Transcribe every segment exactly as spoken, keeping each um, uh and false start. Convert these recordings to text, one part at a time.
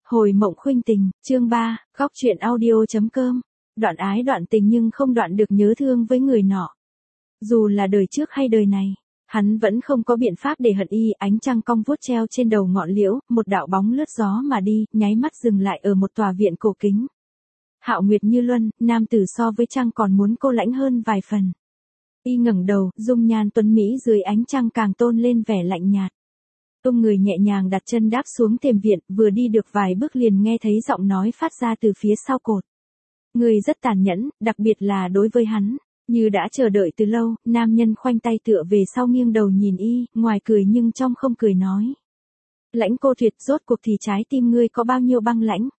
Hồi mộng khuynh tình, chương ba, góc truyện audio.com. Đoạn ái đoạn tình nhưng không đoạn được nhớ thương với người nọ. Dù là đời trước hay đời này, hắn vẫn không có biện pháp để hận y. Ánh trăng cong vuốt treo trên đầu ngọn liễu, một đạo bóng lướt gió mà đi, nháy mắt dừng lại ở một tòa viện cổ kính. Hạo nguyệt như luân, nam tử so với trăng còn muốn cô lãnh hơn vài phần. Y ngẩng đầu, dung nhan tuấn mỹ dưới ánh trăng càng tôn lên vẻ lạnh nhạt. Tung người nhẹ nhàng đặt chân đáp xuống thềm viện, vừa đi được vài bước liền nghe thấy giọng nói phát ra từ phía sau cột. Người rất tàn nhẫn, đặc biệt là đối với hắn. Như đã chờ đợi từ lâu, nam nhân khoanh tay tựa về sau nghiêng đầu nhìn y, ngoài cười nhưng trong không cười nói. Lãnh cô tuyệt, rốt cuộc thì trái tim ngươi có bao nhiêu băng lãnh?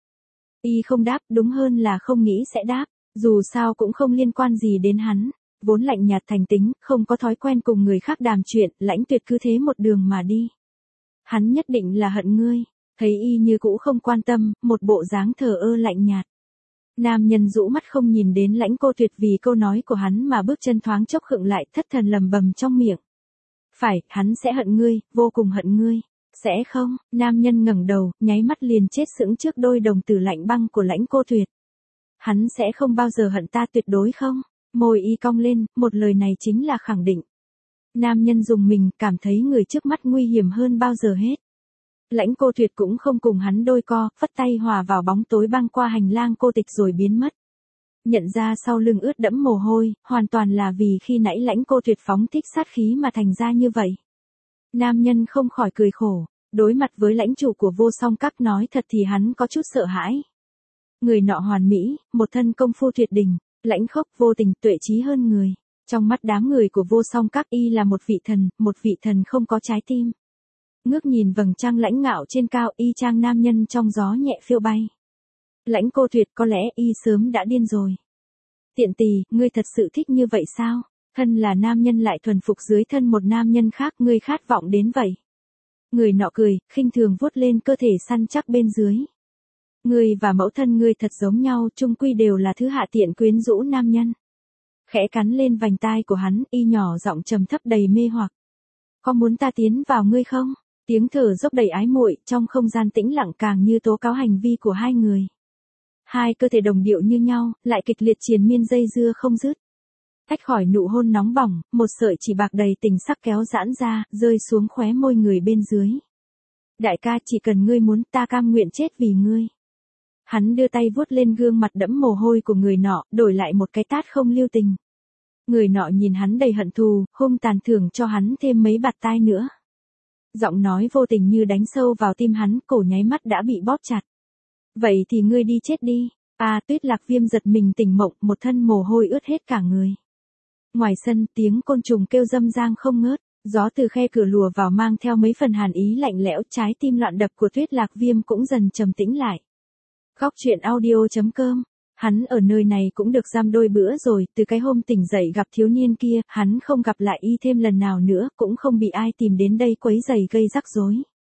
Y không đáp, đúng hơn là không nghĩ sẽ đáp, dù sao cũng không liên quan gì đến hắn. Vốn lạnh nhạt thành tính, không có thói quen cùng người khác đàm chuyện, Lãnh Tuyệt cứ thế một đường mà đi. Hắn nhất định là hận ngươi, thấy y như cũ không quan tâm, một bộ dáng thờ ơ lạnh nhạt. Nam nhân rũ mắt không nhìn đến Lãnh Cô Tuyệt vì câu nói của hắn mà bước chân thoáng chốc khựng lại, thất thần lầm bầm trong miệng. Phải, hắn sẽ hận ngươi, vô cùng hận ngươi. Sẽ không? Nam nhân ngẩng đầu, nháy mắt liền chết sững trước đôi đồng tử lạnh băng của Lãnh Cô Tuyệt. Hắn sẽ không bao giờ hận ta tuyệt đối không? Môi y cong lên, một lời này chính là khẳng định. Nam nhân dùng mình, cảm thấy người trước mắt nguy hiểm hơn bao giờ hết. Lãnh Cô Tuyệt cũng không cùng hắn đôi co, phất tay hòa vào bóng tối băng qua hành lang cô tịch rồi biến mất. Nhận ra sau lưng ướt đẫm mồ hôi, hoàn toàn là vì khi nãy Lãnh Cô Tuyệt phóng thích sát khí mà thành ra như vậy. Nam nhân không khỏi cười khổ, đối mặt với lãnh chủ của Vô Song Các nói thật thì hắn có chút sợ hãi. Người nọ hoàn mỹ, một thân công phu tuyệt đỉnh, lãnh khốc vô tình, tuệ trí hơn người. Trong mắt đám người của Vô Song Các y là một vị thần, một vị thần không có trái tim. Ngước nhìn vầng trăng lãnh ngạo trên cao, y chang nam nhân trong gió nhẹ phiêu bay. Lãnh Cô Tuyệt, có lẽ y sớm đã điên rồi. Tiện tỳ, ngươi thật sự thích như vậy sao? Thân là nam nhân lại thuần phục dưới thân một nam nhân khác, ngươi khát vọng đến vậy. Người nọ cười, khinh thường vuốt lên cơ thể săn chắc bên dưới. Ngươi và mẫu thân ngươi thật giống nhau, chung quy đều là thứ hạ tiện quyến rũ nam nhân. Khẽ cắn lên vành tai của hắn, y nhỏ giọng trầm thấp đầy mê hoặc. Có muốn ta tiến vào ngươi không? Tiếng thở dốc đầy ái muội, trong không gian tĩnh lặng càng như tố cáo hành vi của hai người. Hai cơ thể đồng điệu như nhau, lại kịch liệt triền miên dây dưa không dứt. Tách khỏi nụ hôn nóng bỏng, một sợi chỉ bạc đầy tình sắc kéo giãn ra, rơi xuống khóe môi người bên dưới. Đại ca, chỉ cần ngươi muốn, ta cam nguyện chết vì ngươi. Hắn đưa tay vuốt lên gương mặt đẫm mồ hôi của người nọ, đổi lại một cái tát không lưu tình. Người nọ nhìn hắn đầy hận thù, hung tàn thưởng cho hắn thêm mấy bạt tai nữa. Giọng nói vô tình như đánh sâu vào tim hắn, cổ nháy mắt đã bị bóp chặt. Vậy thì ngươi đi chết đi. À, Tuyết Lạc Viêm giật mình tỉnh mộng, một thân mồ hôi ướt hết cả người. Ngoài sân, tiếng côn trùng kêu râm ran không ngớt, gió từ khe cửa lùa vào mang theo mấy phần hàn ý lạnh lẽo, trái tim loạn đập của Tuyết Lạc Viêm cũng dần trầm tĩnh lại. Góc truyện audio.com. Hắn ở nơi này cũng được giam đôi bữa rồi, từ cái hôm tỉnh dậy gặp thiếu niên kia, hắn không gặp lại y thêm lần nào nữa, cũng không bị ai tìm đến đây quấy rầy gây rắc rối.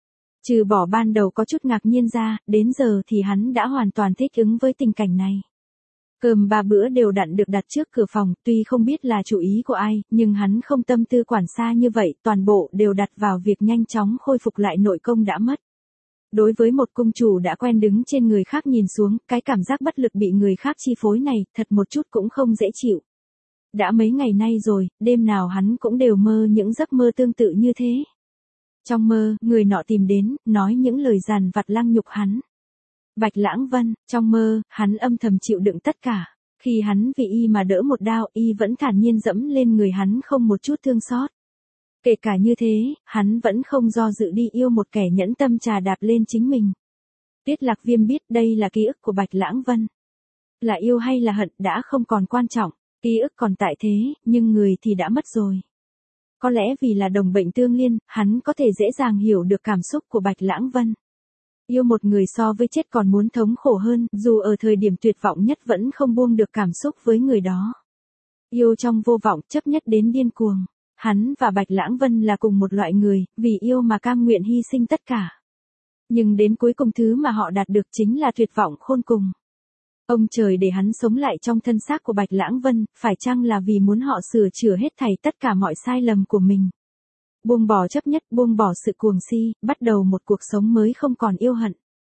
Trừ bỏ ban đầu có chút ngạc nhiên ra, đến giờ thì hắn đã hoàn toàn thích ứng với tình cảnh này. Cơm ba bữa đều đặn được đặt trước cửa phòng, tuy không biết là chủ ý của ai, nhưng hắn không tâm tư quản xa như vậy, toàn bộ đều đặt vào việc nhanh chóng khôi phục lại nội công đã mất. Đối với một cung chủ đã quen đứng trên người khác nhìn xuống, cái cảm giác bất lực bị người khác chi phối này, thật một chút cũng không dễ chịu. Đã mấy ngày nay rồi, đêm nào hắn cũng đều mơ những giấc mơ tương tự như thế. Trong mơ, người nọ tìm đến, nói những lời dằn vặt lăng nhục hắn. Bạch Lãng Vân, trong mơ, hắn âm thầm chịu đựng tất cả. Khi hắn vì y mà đỡ một đao, y vẫn thản nhiên dẫm lên người hắn không một chút thương xót. Kể cả như thế, hắn vẫn không do dự đi yêu một kẻ nhẫn tâm trà đạp lên chính mình. Tuyết Lạc Viêm biết đây là ký ức của Bạch Lãng Vân. Là yêu hay là hận đã không còn quan trọng, ký ức còn tại thế, nhưng người thì đã mất rồi. Có lẽ vì là đồng bệnh tương liên, hắn có thể dễ dàng hiểu được cảm xúc của Bạch Lãng Vân. Yêu một người so với chết còn muốn thống khổ hơn, dù ở thời điểm tuyệt vọng nhất vẫn không buông được cảm xúc với người đó. Yêu trong vô vọng, chấp nhất đến điên cuồng. Hắn và Bạch Lãng Vân là cùng một loại người, vì yêu mà cam nguyện hy sinh tất cả. Nhưng đến cuối cùng thứ mà họ đạt được chính là tuyệt vọng khôn cùng. Ông trời để hắn sống lại trong thân xác của Bạch Lãng Vân, phải chăng là vì muốn họ sửa chữa hết thảy tất cả mọi sai lầm của mình. Buông bỏ chấp nhất, buông bỏ sự cuồng si, bắt đầu một cuộc sống mới không còn yêu hận.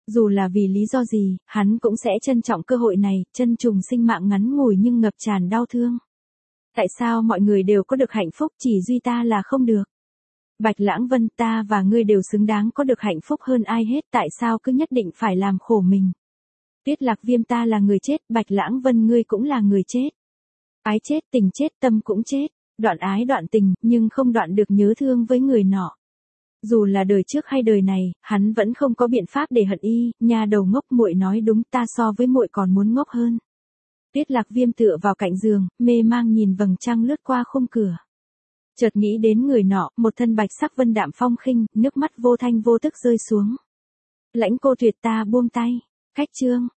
Dù là vì lý do gì, hắn cũng sẽ trân trọng cơ hội này, trân trùng sinh mạng ngắn ngủi nhưng ngập tràn đau thương. Tại sao mọi người đều có được hạnh phúc, chỉ duy ta là không được? Bạch Lãng Vân, ta và ngươi đều xứng đáng có được hạnh phúc hơn ai hết, tại sao cứ nhất định phải làm khổ mình? Tiết Lạc Viêm, ta là người chết, Bạch Lãng Vân, ngươi cũng là người chết. Ái chết, tình chết, tâm cũng chết. Đoạn ái đoạn tình, nhưng không đoạn được nhớ thương với người nọ. Dù là đời trước hay đời này, hắn vẫn không có biện pháp để hận y, nhà đầu ngốc, muội nói đúng, ta so với muội còn muốn ngốc hơn. Tiết Lạc Viêm tựa vào cạnh giường, mê mang nhìn vầng trăng lướt qua khung cửa. Chợt nghĩ đến người nọ, một thân bạch sắc vân đạm phong khinh, nước mắt vô thanh vô tức rơi xuống. Lãnh Cô Tuyệt, ta buông tay. Cách chương